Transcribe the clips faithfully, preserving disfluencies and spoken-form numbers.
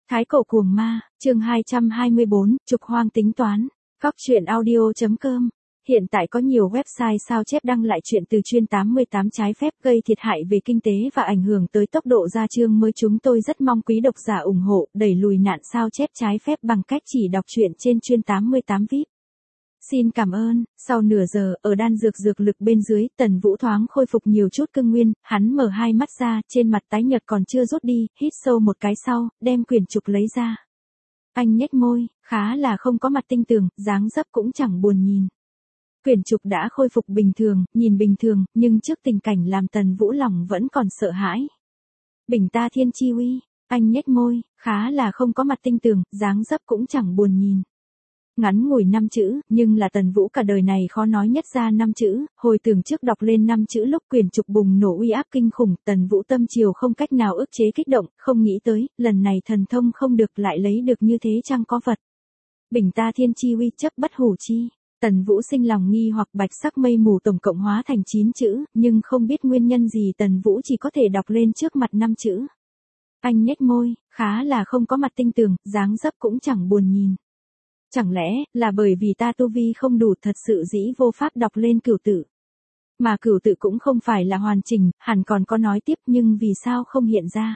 Thái cổ cuồng ma, chương hai trăm hai mươi bốn, trục hoang tính toán. Góc truyện audio.com. Hiện tại có nhiều website sao chép đăng lại chuyện từ chuyên tám mươi tám trái phép gây thiệt hại về kinh tế và ảnh hưởng tới tốc độ ra chương mới. Chúng tôi rất mong quý độc giả ủng hộ, đẩy lùi nạn sao chép trái phép bằng cách chỉ đọc truyện trên chuyên tám mươi tám vi ai pi. Xin cảm ơn. Sau nửa giờ, ở đan dược dược lực bên dưới, Tần Vũ thoáng khôi phục nhiều chút cương nguyên, hắn mở hai mắt ra, trên mặt tái nhợt còn chưa rút đi, hít sâu một cái sau, đem quyển trục lấy ra. Anh nhếch môi, khá là không có mặt tinh tường, dáng dấp cũng chẳng buồn nhìn. Quyển trục đã khôi phục bình thường, nhìn bình thường, nhưng trước tình cảnh làm Tần Vũ lòng vẫn còn sợ hãi. Bình ta thiên chi uy, anh nhếch môi, khá là không có mặt tinh tường, dáng dấp cũng chẳng buồn nhìn. Ngắn ngủi năm chữ, nhưng là Tần Vũ cả đời này khó nói nhất ra năm chữ, hồi tưởng trước đọc lên năm chữ lúc quyển trục bùng nổ uy áp kinh khủng, Tần Vũ tâm triều không cách nào ức chế kích động, không nghĩ tới, lần này thần thông không được lại lấy được như thế chăng có vật. Bình ta thiên chi uy chấp bất hủ chi. Tần Vũ sinh lòng nghi hoặc bạch sắc mây mù tổng cộng hóa thành chín chữ, nhưng không biết nguyên nhân gì Tần Vũ chỉ có thể đọc lên trước mặt năm chữ. Anh nhếch môi, khá là không có mặt tinh tường, dáng dấp cũng chẳng buồn nhìn. Chẳng lẽ, là bởi vì ta tu vi không đủ thật sự dĩ vô pháp đọc lên cửu tự. Mà cửu tự cũng không phải là hoàn chỉnh, hẳn còn có nói tiếp nhưng vì sao không hiện ra.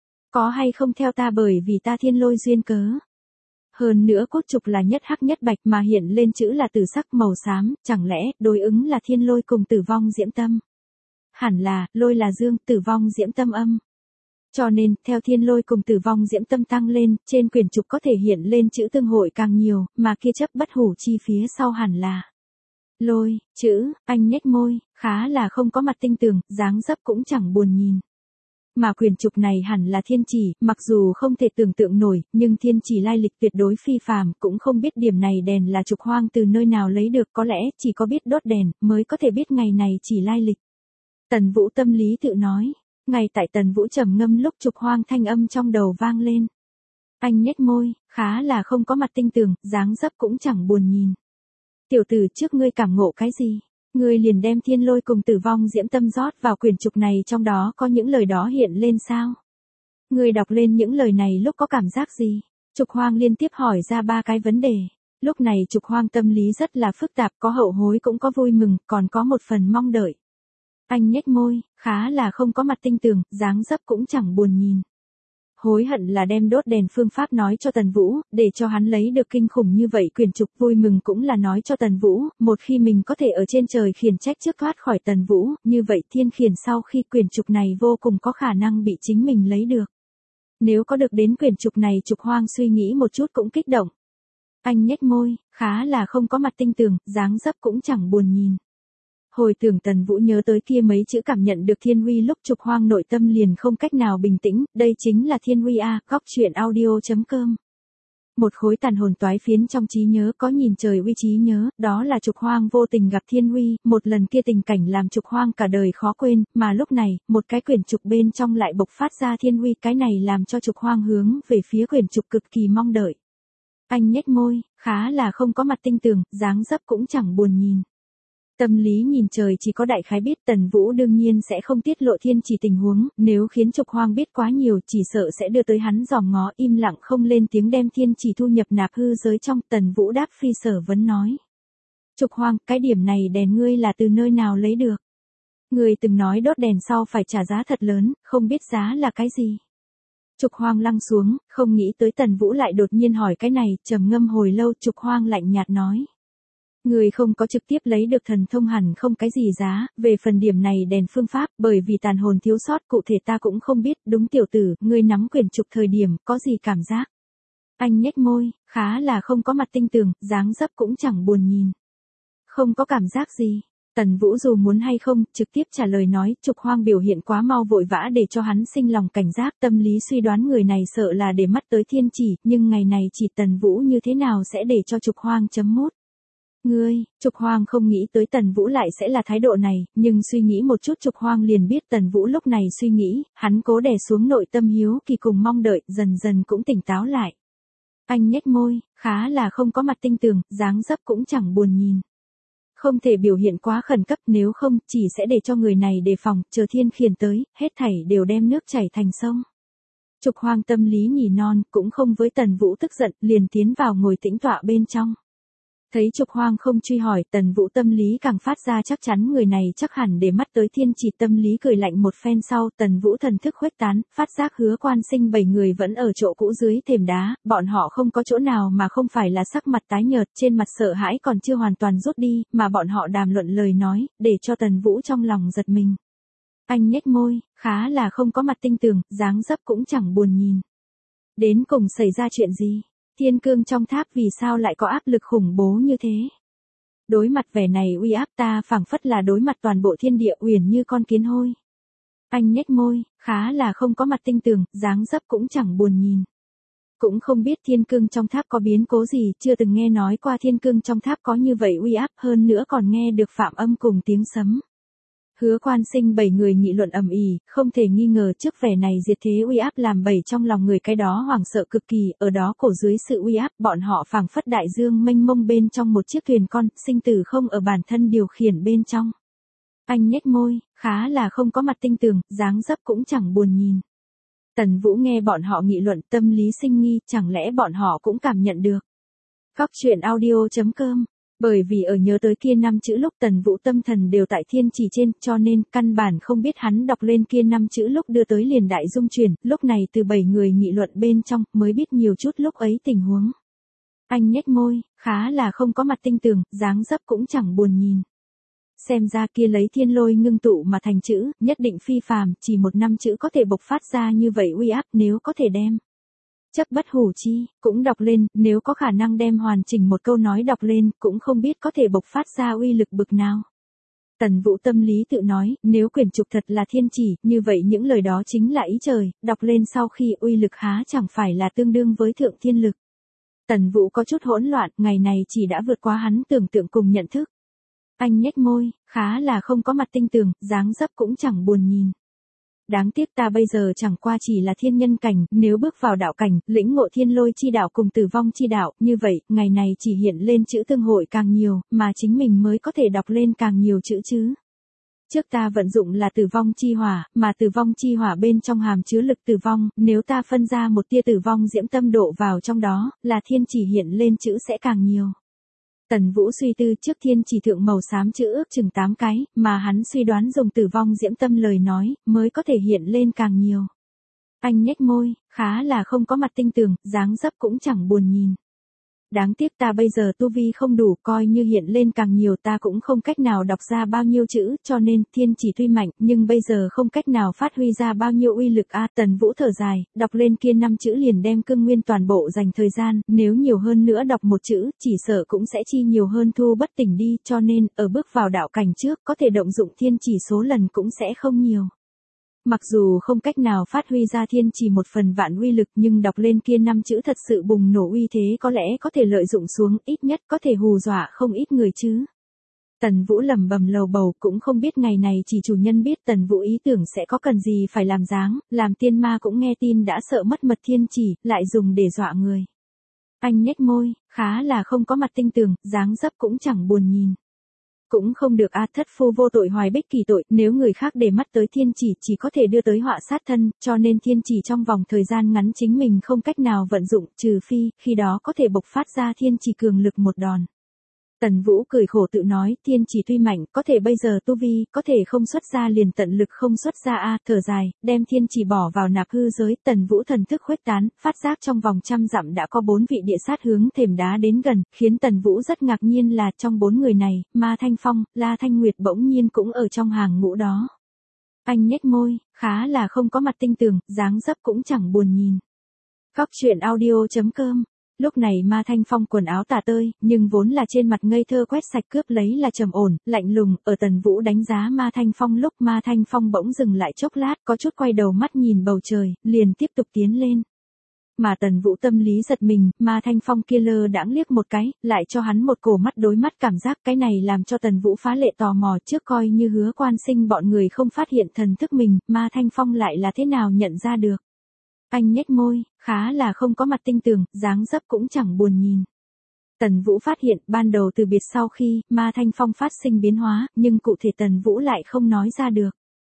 Có hay không theo ta bởi vì ta thiên lôi duyên cớ. Hơn nữa cốt trục là nhất hắc nhất bạch mà hiện lên chữ là tử sắc màu xám, chẳng lẽ đối ứng là thiên lôi cùng tử vong diễm tâm. Hẳn là, lôi là dương, tử vong diễm tâm âm. Cho nên, theo thiên lôi cùng tử vong diễm tâm tăng lên, trên quyển trục có thể hiện lên chữ tương hội càng nhiều, mà kia chấp bất hủ chi phía sau hẳn là lôi, chữ, anh nhếch môi, khá là không có mặt tinh tường, dáng dấp cũng chẳng buồn nhìn. Mà quyển trục này hẳn là thiên chỉ, mặc dù không thể tưởng tượng nổi, nhưng thiên chỉ lai lịch tuyệt đối phi phàm, cũng không biết điểm này đèn là trục hoang từ nơi nào lấy được, có lẽ chỉ có biết đốt đèn, mới có thể biết ngày này chỉ lai lịch. Tần Vũ tâm lý tự nói. Ngay tại Tần Vũ trầm ngâm lúc trục hoang thanh âm trong đầu vang lên. Anh nhếch môi, khá là không có mặt tinh tường, dáng dấp cũng chẳng buồn nhìn. Tiểu tử trước ngươi cảm ngộ cái gì? Ngươi liền đem thiên lôi cùng tử vong diễm tâm rót vào quyển trục này, trong đó có những lời đó hiện lên sao? Ngươi đọc lên những lời này lúc có cảm giác gì? Trục hoang liên tiếp hỏi ra ba cái vấn đề. Lúc này trục hoang tâm lý rất là phức tạp, có hậu hối cũng có vui mừng, còn có một phần mong đợi. Anh nhếch môi, khá là không có mặt tinh tường, dáng dấp cũng chẳng buồn nhìn. Hối hận là đem đốt đèn phương pháp nói cho Tần Vũ, để cho hắn lấy được kinh khủng như vậy quyển trục. Vui mừng cũng là nói cho Tần Vũ, một khi mình có thể ở trên trời khiển trách trước thoát khỏi Tần Vũ, như vậy thiên khiển sau khi quyển trục này vô cùng có khả năng bị chính mình lấy được. Nếu có được đến quyển trục này, trục hoang suy nghĩ một chút cũng kích động. Anh nhếch môi, khá là không có mặt tinh tường, dáng dấp cũng chẳng buồn nhìn. Hồi tưởng Tần Vũ nhớ tới kia mấy chữ cảm nhận được thiên uy lúc trục hoang nội tâm liền không cách nào bình tĩnh, đây chính là thiên uy a. Góc truyện audio.com. Một khối tàn hồn toái phiến trong trí nhớ có nhìn trời uy trí nhớ, đó là trục hoang vô tình gặp thiên uy, một lần kia tình cảnh làm trục hoang cả đời khó quên, mà lúc này, một cái quyển trục bên trong lại bộc phát ra thiên uy, cái này làm cho trục hoang hướng về phía quyển trục cực kỳ mong đợi. Anh nhếch môi, khá là không có mặt tinh tường, dáng dấp cũng chẳng buồn nhìn. Tâm lý nhìn trời chỉ có đại khái biết, Tần Vũ đương nhiên sẽ không tiết lộ thiên chỉ tình huống, nếu khiến trục hoang biết quá nhiều chỉ sợ sẽ đưa tới hắn dòm ngó, im lặng không lên tiếng đem thiên chỉ thu nhập nạp hư giới trong. Tần Vũ đáp phi sở vấn nói. Trục hoang, cái điểm này đèn ngươi là từ nơi nào lấy được? Ngươi từng nói đốt đèn sau phải trả giá thật lớn, không biết giá là cái gì? Trục hoang lăng xuống, không nghĩ tới Tần Vũ lại đột nhiên hỏi cái này, trầm ngâm hồi lâu, trục hoang lạnh nhạt nói. Người không có trực tiếp lấy được thần thông hẳn không cái gì giá, về phần điểm này đèn phương pháp, bởi vì tàn hồn thiếu sót cụ thể ta cũng không biết, đúng tiểu tử, ngươi nắm quyển trục thời điểm, có gì cảm giác? Anh nhếch môi, khá là không có mặt tinh tường, dáng dấp cũng chẳng buồn nhìn. Không có cảm giác gì? Tần Vũ dù muốn hay không, trực tiếp trả lời nói, trục hoang biểu hiện quá mau vội vã để cho hắn sinh lòng cảnh giác, tâm lý suy đoán người này sợ là để mắt tới thiên chỉ, nhưng ngày này chỉ Tần Vũ như thế nào sẽ để cho trục hoang chấm mút. Ngươi, trục hoang không nghĩ tới Tần Vũ lại sẽ là thái độ này, nhưng suy nghĩ một chút trục hoang liền biết Tần Vũ lúc này suy nghĩ, hắn cố đè xuống nội tâm hiếu kỳ cùng mong đợi, dần dần cũng tỉnh táo lại. Anh nhếch môi, khá là không có mặt tinh tường, dáng dấp cũng chẳng buồn nhìn. Không thể biểu hiện quá khẩn cấp, nếu không, chỉ sẽ để cho người này đề phòng, chờ thiên khiển tới, hết thảy đều đem nước chảy thành sông. Trục Hoang tâm lý nhỉ non, cũng không với Tần Vũ tức giận, liền tiến vào ngồi tĩnh tọa bên trong. Thấy Trục Hoang không truy hỏi, Tần Vũ tâm lý càng phát ra chắc chắn người này chắc hẳn để mắt tới Thiên Chỉ, tâm lý cười lạnh một phen sau, Tần Vũ thần thức khuếch tán, phát giác Hứa Quan Sinh bảy người vẫn ở chỗ cũ dưới thềm đá, bọn họ không có chỗ nào mà không phải là sắc mặt tái nhợt, trên mặt sợ hãi còn chưa hoàn toàn rút đi, mà bọn họ đàm luận lời nói, để cho Tần Vũ trong lòng giật mình. Anh nhếch môi, khá là không có mặt tinh tường, dáng dấp cũng chẳng buồn nhìn. Đến cùng xảy ra chuyện gì? Thiên cương trong tháp vì sao lại có áp lực khủng bố như thế? Đối mặt vẻ này uy áp ta phảng phất là đối mặt toàn bộ thiên địa uyển như con kiến hôi. Anh nhếch môi, khá là không có mặt tinh tường, dáng dấp cũng chẳng buồn nhìn. Cũng không biết thiên cương trong tháp có biến cố gì, chưa từng nghe nói qua thiên cương trong tháp có như vậy uy áp, hơn nữa còn nghe được phạm âm cùng tiếng sấm. Hứa Quan Sinh bảy người nghị luận ầm ĩ, không thể nghi ngờ trước vẻ này diệt thế uy áp làm bảy trong lòng người cái đó hoảng sợ cực kỳ, ở đó cổ dưới sự uy áp, bọn họ phảng phất đại dương mênh mông bên trong một chiếc thuyền con, sinh tử không ở bản thân điều khiển bên trong. Anh nhếch môi, khá là không có mặt tinh tường, dáng dấp cũng chẳng buồn nhìn. Tần Vũ nghe bọn họ nghị luận, tâm lý sinh nghi, chẳng lẽ bọn họ cũng cảm nhận được. Góc truyện audio chấm com. Bởi vì ở nhớ tới kia năm chữ lúc Tần Vũ tâm thần đều tại Thiên Chỉ trên, cho nên căn bản không biết hắn đọc lên kia năm chữ lúc đưa tới liền đại dung chuyển, lúc này từ bảy người nghị luận bên trong mới biết nhiều chút lúc ấy tình huống. Anh nhếch môi, khá là không có mặt tinh tường, dáng dấp cũng chẳng buồn nhìn. Xem ra kia lấy thiên lôi ngưng tụ mà thành chữ, nhất định phi phàm, chỉ một năm chữ có thể bộc phát ra như vậy uy áp, nếu có thể đem. Chấp bất hủ chi, cũng đọc lên, nếu có khả năng đem hoàn chỉnh một câu nói đọc lên, cũng không biết có thể bộc phát ra uy lực bực nào. Tần Vũ tâm lý tự nói, nếu quyển trục thật là thiên chỉ, như vậy những lời đó chính là ý trời, đọc lên sau khi uy lực há chẳng phải là tương đương với thượng thiên lực. Tần Vũ có chút hỗn loạn, ngày này chỉ đã vượt qua hắn tưởng tượng cùng nhận thức. Anh nhếch môi, khá là không có mặt tinh tường, dáng dấp cũng chẳng buồn nhìn. Đáng tiếc ta bây giờ chẳng qua chỉ là thiên nhân cảnh, nếu bước vào đạo cảnh, lĩnh ngộ thiên lôi chi đạo cùng tử vong chi đạo, như vậy, ngày này chỉ hiện lên chữ tương hội càng nhiều, mà chính mình mới có thể đọc lên càng nhiều chữ chứ. Trước ta vận dụng là tử vong chi hỏa, mà tử vong chi hỏa bên trong hàm chứa lực tử vong, nếu ta phân ra một tia tử vong diễm tâm độ vào trong đó, là thiên chỉ hiện lên chữ sẽ càng nhiều. Tần Vũ suy tư trước thiên chỉ thượng màu xám chữ ước chừng tám cái, mà hắn suy đoán dùng tử vong diễm tâm lời nói, mới có thể hiện lên càng nhiều. Anh nhếch môi, khá là không có mặt tinh tường, dáng dấp cũng chẳng buồn nhìn. Đáng tiếc ta bây giờ tu vi không đủ, coi như hiện lên càng nhiều ta cũng không cách nào đọc ra bao nhiêu chữ, cho nên thiên chỉ tuy mạnh, nhưng bây giờ không cách nào phát huy ra bao nhiêu uy lực a. À, Tần Vũ thở dài, đọc lên kia năm chữ liền đem cương nguyên toàn bộ dành thời gian, nếu nhiều hơn nữa đọc một chữ, chỉ sợ cũng sẽ chi nhiều hơn thu bất tỉnh đi, cho nên, ở bước vào đạo cảnh trước, có thể động dụng thiên chỉ số lần cũng sẽ không nhiều. Mặc dù không cách nào phát huy ra thiên chỉ một phần vạn uy lực nhưng đọc lên kia năm chữ thật sự bùng nổ uy thế có lẽ có thể lợi dụng xuống, ít nhất có thể hù dọa không ít người chứ. Tần Vũ lẩm bẩm lầu bầu, cũng không biết ngày này chỉ chủ nhân biết Tần Vũ ý tưởng sẽ có cần gì phải làm dáng, làm tiên ma cũng nghe tin đã sợ mất mật thiên chỉ, lại dùng để dọa người. Anh nhếch môi, khá là không có mặt tinh tường, dáng dấp cũng chẳng buồn nhìn. Cũng không được a, thất phu vô tội hoài bích kỳ tội, nếu người khác để mắt tới thiên chỉ chỉ có thể đưa tới họa sát thân, cho nên thiên chỉ trong vòng thời gian ngắn chính mình không cách nào vận dụng, trừ phi, khi đó có thể bộc phát ra thiên chỉ cường lực một đòn. Tần Vũ cười khổ tự nói, thiên chỉ tuy mạnh, có thể bây giờ tu vi, có thể không xuất ra liền tận lực không xuất ra a, thở dài, đem thiên chỉ bỏ vào nạp hư giới, Tần Vũ thần thức khuếch tán, phát giác trong vòng trăm dặm đã có bốn vị địa sát hướng thềm đá đến gần, khiến Tần Vũ rất ngạc nhiên là trong bốn người này, Ma Thanh Phong, La Thanh Nguyệt bỗng nhiên cũng ở trong hàng ngũ đó. Anh nhếch môi, khá là không có mặt tinh tường, dáng dấp cũng chẳng buồn nhìn. Góc truyện audio chấm com. Lúc này Ma Thanh Phong quần áo tả tơi, nhưng vốn là trên mặt ngây thơ quét sạch cướp lấy là trầm ổn, lạnh lùng, ở Tần Vũ đánh giá Ma Thanh Phong lúc Ma Thanh Phong bỗng dừng lại chốc lát, có chút quay đầu mắt nhìn bầu trời, liền tiếp tục tiến lên. Mà Tần Vũ tâm lý giật mình, Ma Thanh Phong kia lơ đãng liếc một cái, lại cho hắn một cổ mắt đối mắt cảm giác, cái này làm cho Tần Vũ phá lệ tò mò, trước coi như Hứa Quan Sinh bọn người không phát hiện thần thức mình, Ma Thanh Phong lại là thế nào nhận ra được. Anh nhếch môi, khá là không có mặt tinh tường, dáng dấp cũng chẳng buồn nhìn. Tần Vũ phát hiện, ban đầu từ biệt sau khi, Ma Thanh Phong phát sinh biến hóa, nhưng cụ thể Tần Vũ lại không nói ra được.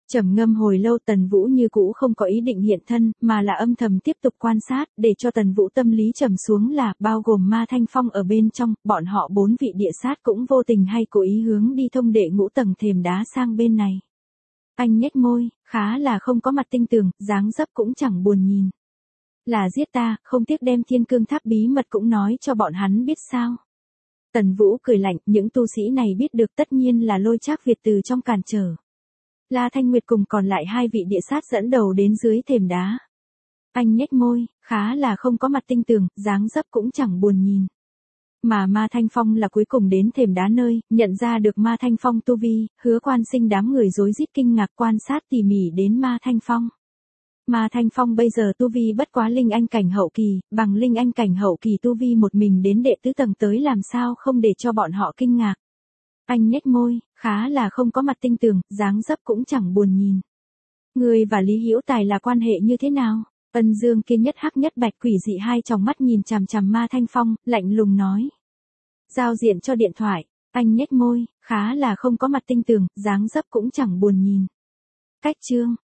Trầm ngâm hồi lâu Tần Vũ như cũ không có ý định hiện thân, mà là âm thầm tiếp tục quan sát, để cho Tần Vũ tâm lý trầm xuống là, bao gồm Ma Thanh Phong ở bên trong, bọn họ bốn vị địa sát cũng vô tình hay cố ý hướng đi thông đệ ngũ tầng thềm đá sang bên này. Anh nhếch môi, khá là không có mặt tinh tường, dáng dấp cũng chẳng buồn nhìn. Là giết ta, không tiếc đem Thiên Cương Tháp bí mật cũng nói cho bọn hắn biết sao. Tần Vũ cười lạnh, những tu sĩ này biết được tất nhiên là Lôi Trác Việt từ trong cản trở. La Thanh Nguyệt cùng còn lại hai vị địa sát dẫn đầu đến dưới thềm đá. Anh nhếch môi, khá là không có mặt tinh tường, dáng dấp cũng chẳng buồn nhìn. Mà Ma Thanh Phong là cuối cùng đến thềm đá nơi, nhận ra được Ma Thanh Phong tu vi, Hứa Quan Sinh đám người rối rít kinh ngạc quan sát tỉ mỉ đến Ma Thanh Phong. Ma Thanh Phong bây giờ tu vi bất quá linh anh cảnh hậu kỳ, bằng linh anh cảnh hậu kỳ tu vi một mình đến đệ tứ tầng tới làm sao không để cho bọn họ kinh ngạc. Anh nhếch môi, khá là không có mặt tinh tường, dáng dấp cũng chẳng buồn nhìn. Người và Lý Hữu Tài là quan hệ như thế nào? Ân Dương Kiên nhất hắc nhất bạch quỷ dị hai tròng mắt nhìn chằm chằm Ma Thanh Phong, lạnh lùng nói. Giao diện cho điện thoại, anh nhếch môi, khá là không có mặt tinh tường, dáng dấp cũng chẳng buồn nhìn. Cách chương.